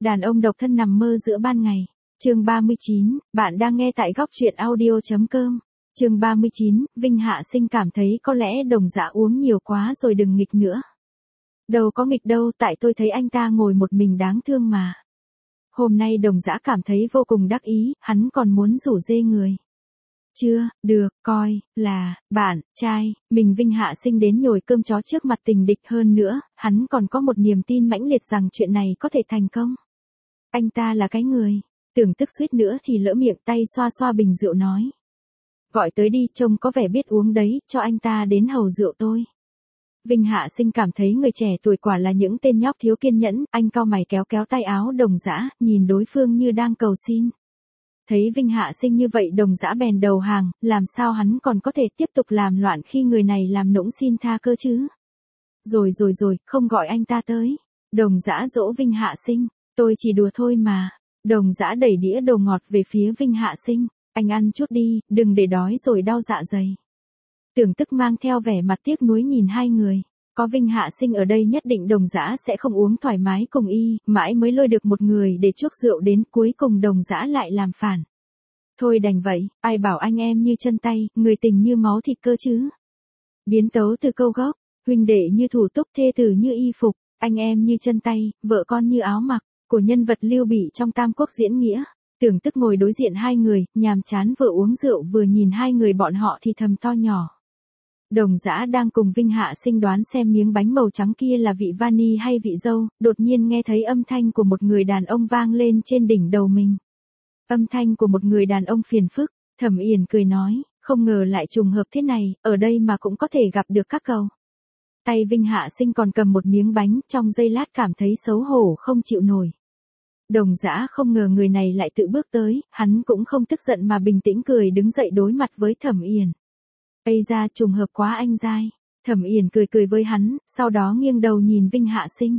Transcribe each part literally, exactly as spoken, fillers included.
Đàn ông độc thân nằm mơ giữa ban ngày. Chương ba mươi chín, bạn đang nghe tại góc truyện audio chấm com. Chương ba mươi chín, Vinh Hạ Sinh cảm thấy có lẽ Đồng Dã uống nhiều quá rồi đừng nghịch nữa. Đâu có nghịch đâu, tại tôi thấy anh ta ngồi một mình đáng thương mà. Hôm nay Đồng Dã cảm thấy vô cùng đắc ý, hắn còn muốn rủ dê người. Chưa, được, coi, là, bạn, trai, mình Vinh Hạ Sinh đến nhồi cơm chó trước mặt tình địch hơn nữa, hắn còn có một niềm tin mãnh liệt rằng chuyện này có thể thành công. Anh ta là cái người, tưởng tức suýt nữa thì lỡ miệng, tay xoa xoa bình rượu nói. Gọi tới đi, trông có vẻ biết uống đấy, cho anh ta đến hầu rượu tôi. Vinh Hạ Sinh cảm thấy người trẻ tuổi quả là những tên nhóc thiếu kiên nhẫn, anh cau mày kéo kéo tay áo Đồng Dã, nhìn đối phương như đang cầu xin. Thấy Vinh Hạ Sinh như vậy Đồng Dã bèn đầu hàng, làm sao hắn còn có thể tiếp tục làm loạn khi người này làm nũng xin tha cơ chứ? Rồi rồi rồi, không gọi anh ta tới. Đồng Dã dỗ Vinh Hạ Sinh, tôi chỉ đùa thôi mà. Đồng Dã đẩy đĩa đồ ngọt về phía Vinh Hạ Sinh, anh ăn chút đi, đừng để đói rồi đau dạ dày. Tưởng Tức mang theo vẻ mặt tiếc nuối nhìn hai người. Có Vinh Hạ Sinh ở đây nhất định Đồng Dã sẽ không uống thoải mái cùng y, mãi mới lôi được một người để chuốc rượu đến, cuối cùng Đồng Dã lại làm phản. Thôi đành vậy, ai bảo anh em như chân tay, người tình như máu thịt cơ chứ. Biến tấu từ câu gốc, huynh đệ như thủ túc, thê tử như y phục, anh em như chân tay, vợ con như áo mặc, của nhân vật Lưu Bị trong Tam Quốc diễn nghĩa. Tưởng Tức ngồi đối diện hai người, nhàm chán vừa uống rượu vừa nhìn hai người bọn họ thì thầm to nhỏ. Đồng Dã đang cùng Vinh Hạ Sinh đoán xem miếng bánh màu trắng kia là vị vani hay vị dâu, đột nhiên nghe thấy âm thanh của một người đàn ông vang lên trên đỉnh đầu mình. Âm thanh của một người đàn ông phiền phức, Thẩm Yển cười nói, không ngờ lại trùng hợp thế này, ở đây mà cũng có thể gặp được các cậu. Tay Vinh Hạ Sinh còn cầm một miếng bánh, trong giây lát cảm thấy xấu hổ không chịu nổi. Đồng Dã không ngờ người này lại tự bước tới, hắn cũng không tức giận mà bình tĩnh cười đứng dậy đối mặt với Thẩm Yển. Ây ra trùng hợp quá anh giai. Thẩm Yển cười cười với hắn, sau đó nghiêng đầu nhìn Vinh Hạ Sinh.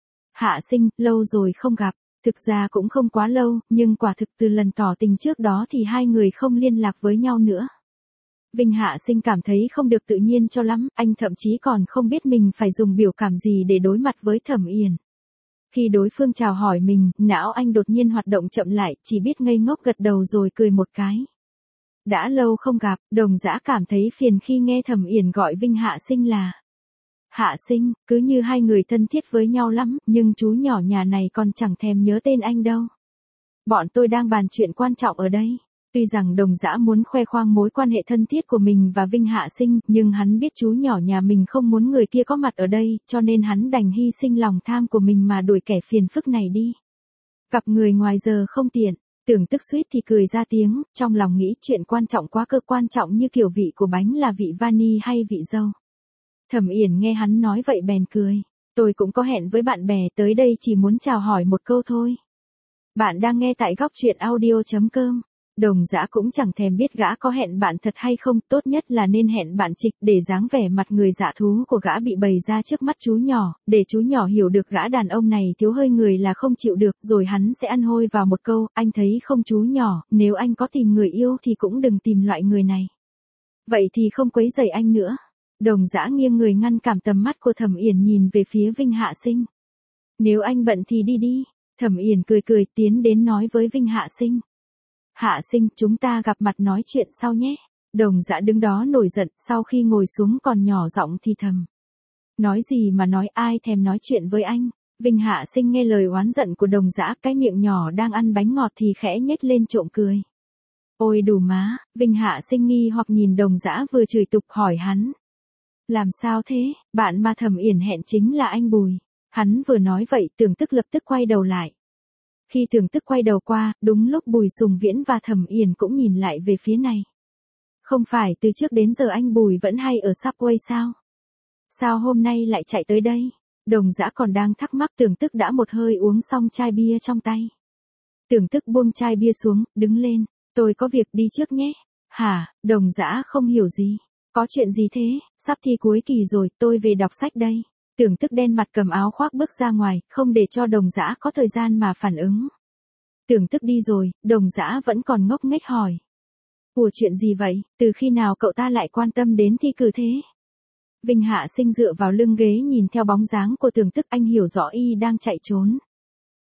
Hạ Sinh, lâu rồi không gặp, thực ra cũng không quá lâu, nhưng quả thực từ lần tỏ tình trước đó thì hai người không liên lạc với nhau nữa. Vinh Hạ Sinh cảm thấy không được tự nhiên cho lắm, anh thậm chí còn không biết mình phải dùng biểu cảm gì để đối mặt với Thẩm Yển. Khi đối phương chào hỏi mình, não anh đột nhiên hoạt động chậm lại, chỉ biết ngây ngốc gật đầu rồi cười một cái. Đã lâu không gặp, Đồng Dã cảm thấy phiền khi nghe Thẩm Yển gọi Vinh Hạ Sinh là Hạ Sinh, cứ như hai người thân thiết với nhau lắm, nhưng chú nhỏ nhà này còn chẳng thèm nhớ tên anh đâu. Bọn tôi đang bàn chuyện quan trọng ở đây. Tuy rằng Đồng Dã muốn khoe khoang mối quan hệ thân thiết của mình và Vinh Hạ Sinh, nhưng hắn biết chú nhỏ nhà mình không muốn người kia có mặt ở đây, cho nên hắn đành hy sinh lòng tham của mình mà đuổi kẻ phiền phức này đi. Gặp người ngoài giờ không tiện. Tưởng Tức suýt thì cười ra tiếng, trong lòng nghĩ chuyện quan trọng quá cơ, quan trọng như kiểu vị của bánh là vị vani hay vị dâu. Thẩm Yển nghe hắn nói vậy bèn cười. Tôi cũng có hẹn với bạn bè, tới đây chỉ muốn chào hỏi một câu thôi. Bạn đang nghe tại góc truyện audio chấm com. Đồng Dã cũng chẳng thèm biết gã có hẹn bạn thật hay không, tốt nhất là nên hẹn bạn trịch để dáng vẻ mặt người dạ thú của gã bị bày ra trước mắt chú nhỏ, để chú nhỏ hiểu được gã đàn ông này thiếu hơi người là không chịu được, rồi hắn sẽ ăn hôi vào một câu, anh thấy không chú nhỏ, nếu anh có tìm người yêu thì cũng đừng tìm loại người này. Vậy thì không quấy rầy anh nữa. Đồng Dã nghiêng người ngăn cản tầm mắt của Thẩm Yển nhìn về phía Vinh Hạ Sinh. Nếu anh bận thì đi đi. Thẩm Yển cười cười tiến đến nói với Vinh Hạ Sinh. Hạ Sinh, chúng ta gặp mặt nói chuyện sau nhé. Đồng Dã đứng đó nổi giận, sau khi ngồi xuống còn nhỏ giọng thì thầm. Nói gì mà nói, ai thèm nói chuyện với anh. Vinh Hạ Sinh nghe lời oán giận của Đồng Dã, cái miệng nhỏ đang ăn bánh ngọt thì khẽ nhếch lên trộm cười. Ôi đủ má, Vinh Hạ Sinh nghi hoặc nhìn Đồng Dã vừa chửi tục hỏi hắn. Làm sao thế, bạn mà Thẩm Yển hẹn chính là anh Bùi. Hắn vừa nói vậy Tưởng Tức lập tức quay đầu lại. Khi Tưởng Tức quay đầu qua, đúng lúc Bùi Sùng Viễn và Thẩm Yển cũng nhìn lại về phía này. Không phải từ trước đến giờ anh Bùi vẫn hay ở Subway sao? Sao hôm nay lại chạy tới đây? Đồng Dã còn đang thắc mắc Tưởng Tức đã một hơi uống xong chai bia trong tay. Tưởng Tức buông chai bia xuống, đứng lên. Tôi có việc đi trước nhé. Hả, Đồng Dã không hiểu gì. Có chuyện gì thế, sắp thi cuối kỳ rồi, tôi về đọc sách đây. Tưởng Tức đen mặt cầm áo khoác bước ra ngoài, không để cho Đồng Dã có thời gian mà phản ứng. Tưởng Tức đi rồi, Đồng Dã vẫn còn ngốc nghếch hỏi. Ủa chuyện gì vậy, từ khi nào cậu ta lại quan tâm đến thi cử thế? Vinh Hạ Sinh dựa vào lưng ghế nhìn theo bóng dáng của Tưởng Tức, anh hiểu rõ y đang chạy trốn.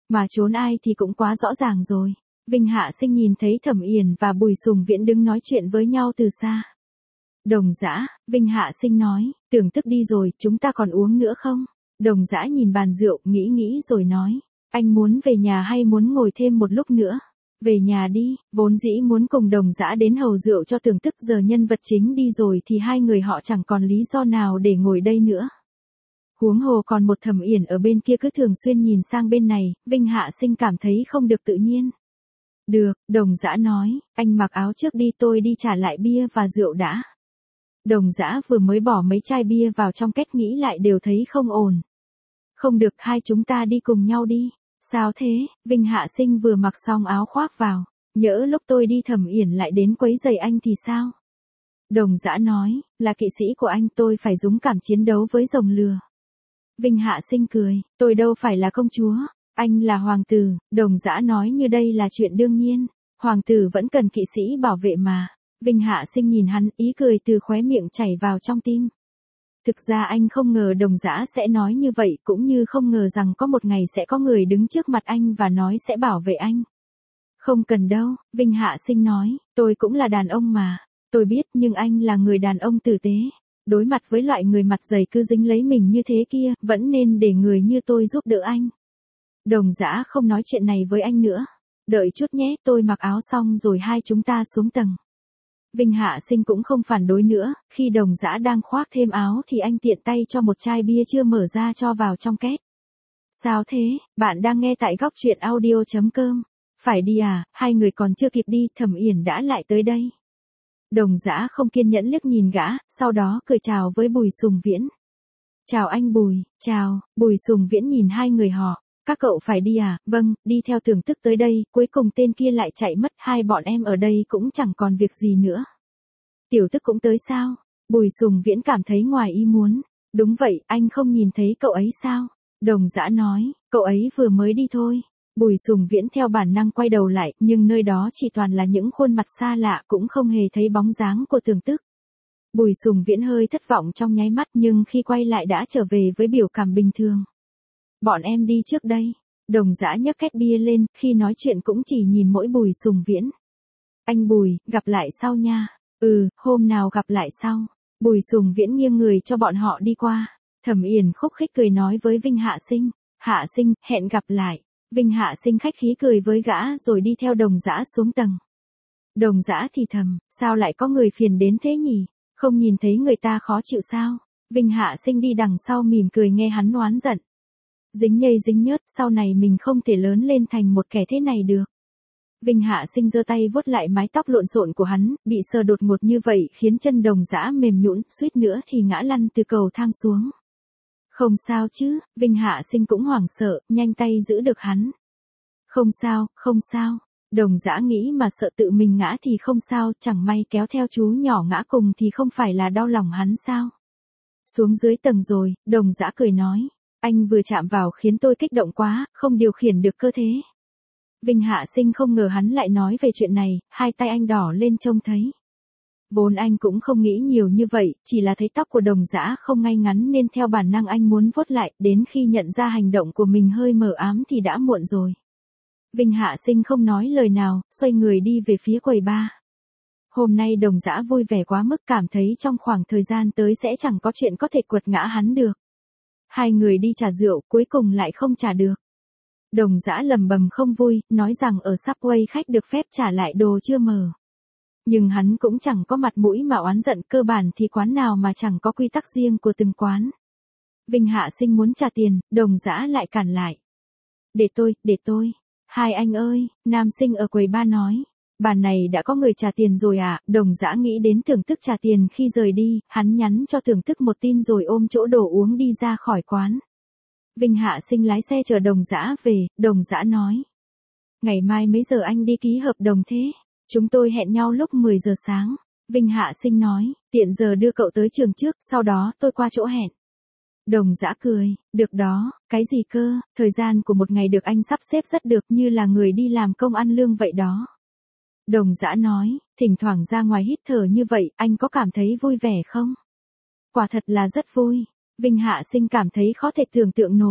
Mà trốn ai thì cũng quá rõ ràng rồi. Vinh Hạ Sinh nhìn thấy Thẩm Yển và Bùi Sùng Viễn đứng nói chuyện với nhau từ xa. Đồng Dã, Vinh Hạ Sinh nói, Tưởng Tức đi rồi, chúng ta còn uống nữa không? Đồng Dã nhìn bàn rượu, nghĩ nghĩ rồi nói, anh muốn về nhà hay muốn ngồi thêm một lúc nữa? Về nhà đi, vốn dĩ muốn cùng Đồng Dã đến hầu rượu cho Tưởng Tức, giờ nhân vật chính đi rồi thì hai người họ chẳng còn lý do nào để ngồi đây nữa. Huống hồ còn một Thẩm Yển ở bên kia cứ thường xuyên nhìn sang bên này, Vinh Hạ Sinh cảm thấy không được tự nhiên. Được, Đồng Dã nói, anh mặc áo trước đi, tôi đi trả lại bia và rượu đã. Đồng Dã vừa mới bỏ mấy chai bia vào trong két nghĩ lại đều thấy không ổn. Không được, hai chúng ta đi cùng nhau đi. Sao thế? Vinh Hạ Sinh vừa mặc xong áo khoác vào. Nhỡ lúc tôi đi Thẩm Yển lại đến quấy rầy anh thì sao? Đồng Dã nói, là kỵ sĩ của anh, tôi phải dũng cảm chiến đấu với rồng lừa. Vinh Hạ Sinh cười, tôi đâu phải là công chúa, anh là hoàng tử. Đồng Dã nói như đây là chuyện đương nhiên, hoàng tử vẫn cần kỵ sĩ bảo vệ mà. Vinh Hạ Sinh nhìn hắn, ý cười từ khóe miệng chảy vào trong tim. Thực ra anh không ngờ Đồng Dã sẽ nói như vậy, cũng như không ngờ rằng có một ngày sẽ có người đứng trước mặt anh và nói sẽ bảo vệ anh. Không cần đâu, Vinh Hạ Sinh nói, tôi cũng là đàn ông mà. Tôi biết, nhưng anh là người đàn ông tử tế. Đối mặt với loại người mặt dày cứ dính lấy mình như thế kia, vẫn nên để người như tôi giúp đỡ anh. Đồng Dã không nói chuyện này với anh nữa. Đợi chút nhé, tôi mặc áo xong rồi hai chúng ta xuống tầng. Vinh Hạ Sinh cũng không phản đối nữa, khi Đồng Dã đang khoác thêm áo thì anh tiện tay cho một chai bia chưa mở ra cho vào trong két. Sao thế, bạn đang nghe tại góc truyện audio chấm com. Phải đi à, hai người còn chưa kịp đi, Thẩm Yển đã lại tới đây. Đồng Dã không kiên nhẫn liếc nhìn gã, sau đó cười chào với Bùi Sùng Viễn. Chào anh Bùi, chào. Bùi Sùng Viễn nhìn hai người họ. Các cậu phải đi à? Vâng, đi theo Tưởng Tức tới đây, cuối cùng tên kia lại chạy mất, hai bọn em ở đây cũng chẳng còn việc gì nữa. Tiểu Tức cũng tới sao? Bùi Sùng Viễn cảm thấy ngoài ý muốn. Đúng vậy, anh không nhìn thấy cậu ấy sao? Đồng Dã nói, cậu ấy vừa mới đi thôi. Bùi Sùng Viễn theo bản năng quay đầu lại, nhưng nơi đó chỉ toàn là những khuôn mặt xa lạ, cũng không hề thấy bóng dáng của Tưởng Tức. Bùi Sùng Viễn hơi thất vọng trong nháy mắt, nhưng khi quay lại đã trở về với biểu cảm bình thường. Bọn em đi trước đây. Đồng Dã nhấc két bia lên, khi nói chuyện cũng chỉ nhìn mỗi Bùi Sùng Viễn. Anh Bùi, gặp lại sau nha. Ừ, hôm nào gặp lại sau. Bùi Sùng Viễn nghiêng người cho bọn họ đi qua. Thẩm Yển khúc khích cười nói với Vinh Hạ Sinh. Hạ Sinh, hẹn gặp lại. Vinh Hạ Sinh khách khí cười với gã rồi đi theo Đồng Dã xuống tầng. Đồng Dã thì thầm, sao lại có người phiền đến thế nhỉ? Không nhìn thấy người ta khó chịu sao? Vinh Hạ Sinh đi đằng sau mỉm cười nghe hắn oán giận. Dính nhây dính nhớt, sau này mình không thể lớn lên thành một kẻ thế này được. Vinh Hạ Sinh giơ tay vuốt lại mái tóc lộn xộn của hắn, bị sờ đột ngột như vậy khiến chân Đồng Dã mềm nhũn, suýt nữa thì ngã lăn từ cầu thang xuống. Không sao chứ? Vinh Hạ Sinh cũng hoảng sợ, nhanh tay giữ được hắn. Không sao, không sao. Đồng Dã nghĩ mà sợ tự mình ngã thì không sao, chẳng may kéo theo chú nhỏ ngã cùng thì không phải là đau lòng hắn sao? Xuống dưới tầng rồi, Đồng Dã cười nói. Anh vừa chạm vào khiến tôi kích động quá, không điều khiển được cơ thể. Vinh Hạ Sinh không ngờ hắn lại nói về chuyện này, hai tay anh đỏ lên trông thấy. Vốn anh cũng không nghĩ nhiều như vậy, chỉ là thấy tóc của Đồng Dã không ngay ngắn nên theo bản năng anh muốn vuốt lại, đến khi nhận ra hành động của mình hơi mờ ám thì đã muộn rồi. Vinh Hạ Sinh không nói lời nào, xoay người đi về phía quầy bar. Hôm nay Đồng Dã vui vẻ quá mức, cảm thấy trong khoảng thời gian tới sẽ chẳng có chuyện có thể quật ngã hắn được. Hai người đi trả rượu, cuối cùng lại không trả được. Đồng Dã lầm bầm không vui, nói rằng ở Subway khách được phép trả lại đồ chưa mở. Nhưng hắn cũng chẳng có mặt mũi mà oán giận, cơ bản thì quán nào mà chẳng có quy tắc riêng của từng quán. Vinh Hạ Sinh muốn trả tiền, Đồng Dã lại cản lại. Để tôi, để tôi. Hai anh ơi, nam sinh ở quầy bar nói. Bàn này đã có người trả tiền rồi à? Đồng Dã nghĩ đến Tưởng Tức trả tiền khi rời đi, hắn nhắn cho Tưởng Tức một tin rồi ôm chỗ đồ uống đi ra khỏi quán. Vinh Hạ Sinh lái xe chờ Đồng Dã về, Đồng Dã nói. Ngày mai mấy giờ anh đi ký hợp đồng thế? Chúng tôi hẹn nhau lúc mười giờ sáng. Vinh Hạ Sinh nói, tiện giờ đưa cậu tới trường trước, sau đó tôi qua chỗ hẹn. Đồng Dã cười, được đó, cái gì cơ, thời gian của một ngày được anh sắp xếp rất được, như là người đi làm công ăn lương vậy đó. Đồng Dã nói, thỉnh thoảng ra ngoài hít thở như vậy, anh có cảm thấy vui vẻ không? Quả thật là rất vui. Vinh Hạ Sinh cảm thấy khó thể tưởng tượng nổi.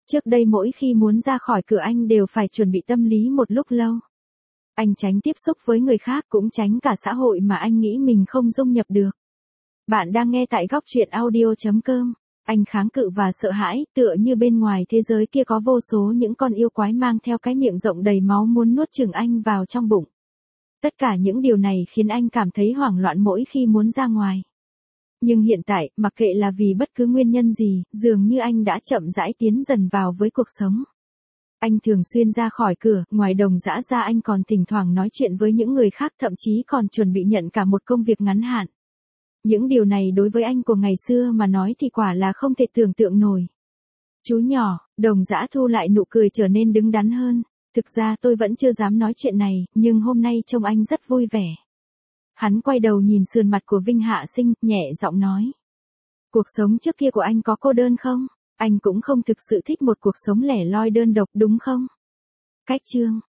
Trước đây mỗi khi muốn ra khỏi cửa anh đều phải chuẩn bị tâm lý một lúc lâu. Anh tránh tiếp xúc với người khác cũng tránh cả xã hội mà anh nghĩ mình không dung nhập được. Bạn đang nghe tại góc chuyện audio chấm com. Anh kháng cự và sợ hãi, tựa như bên ngoài thế giới kia có vô số những con yêu quái mang theo cái miệng rộng đầy máu muốn nuốt chửng anh vào trong bụng. Tất cả những điều này khiến anh cảm thấy hoảng loạn mỗi khi muốn ra ngoài. Nhưng hiện tại, mặc kệ là vì bất cứ nguyên nhân gì, dường như anh đã chậm rãi tiến dần vào với cuộc sống. Anh thường xuyên ra khỏi cửa, ngoài đồng dã ra anh còn thỉnh thoảng nói chuyện với những người khác, thậm chí còn chuẩn bị nhận cả một công việc ngắn hạn. Những điều này đối với anh của ngày xưa mà nói thì quả là không thể tưởng tượng nổi. Chú nhỏ, đồng dã thu lại nụ cười trở nên đứng đắn hơn. Thực ra tôi vẫn chưa dám nói chuyện này, nhưng hôm nay trông anh rất vui vẻ. Hắn quay đầu nhìn sườn mặt của Vinh Hạ Sinh, nhẹ giọng nói. Cuộc sống trước kia của anh có cô đơn không? Anh cũng không thực sự thích một cuộc sống lẻ loi đơn độc đúng không? Cách chương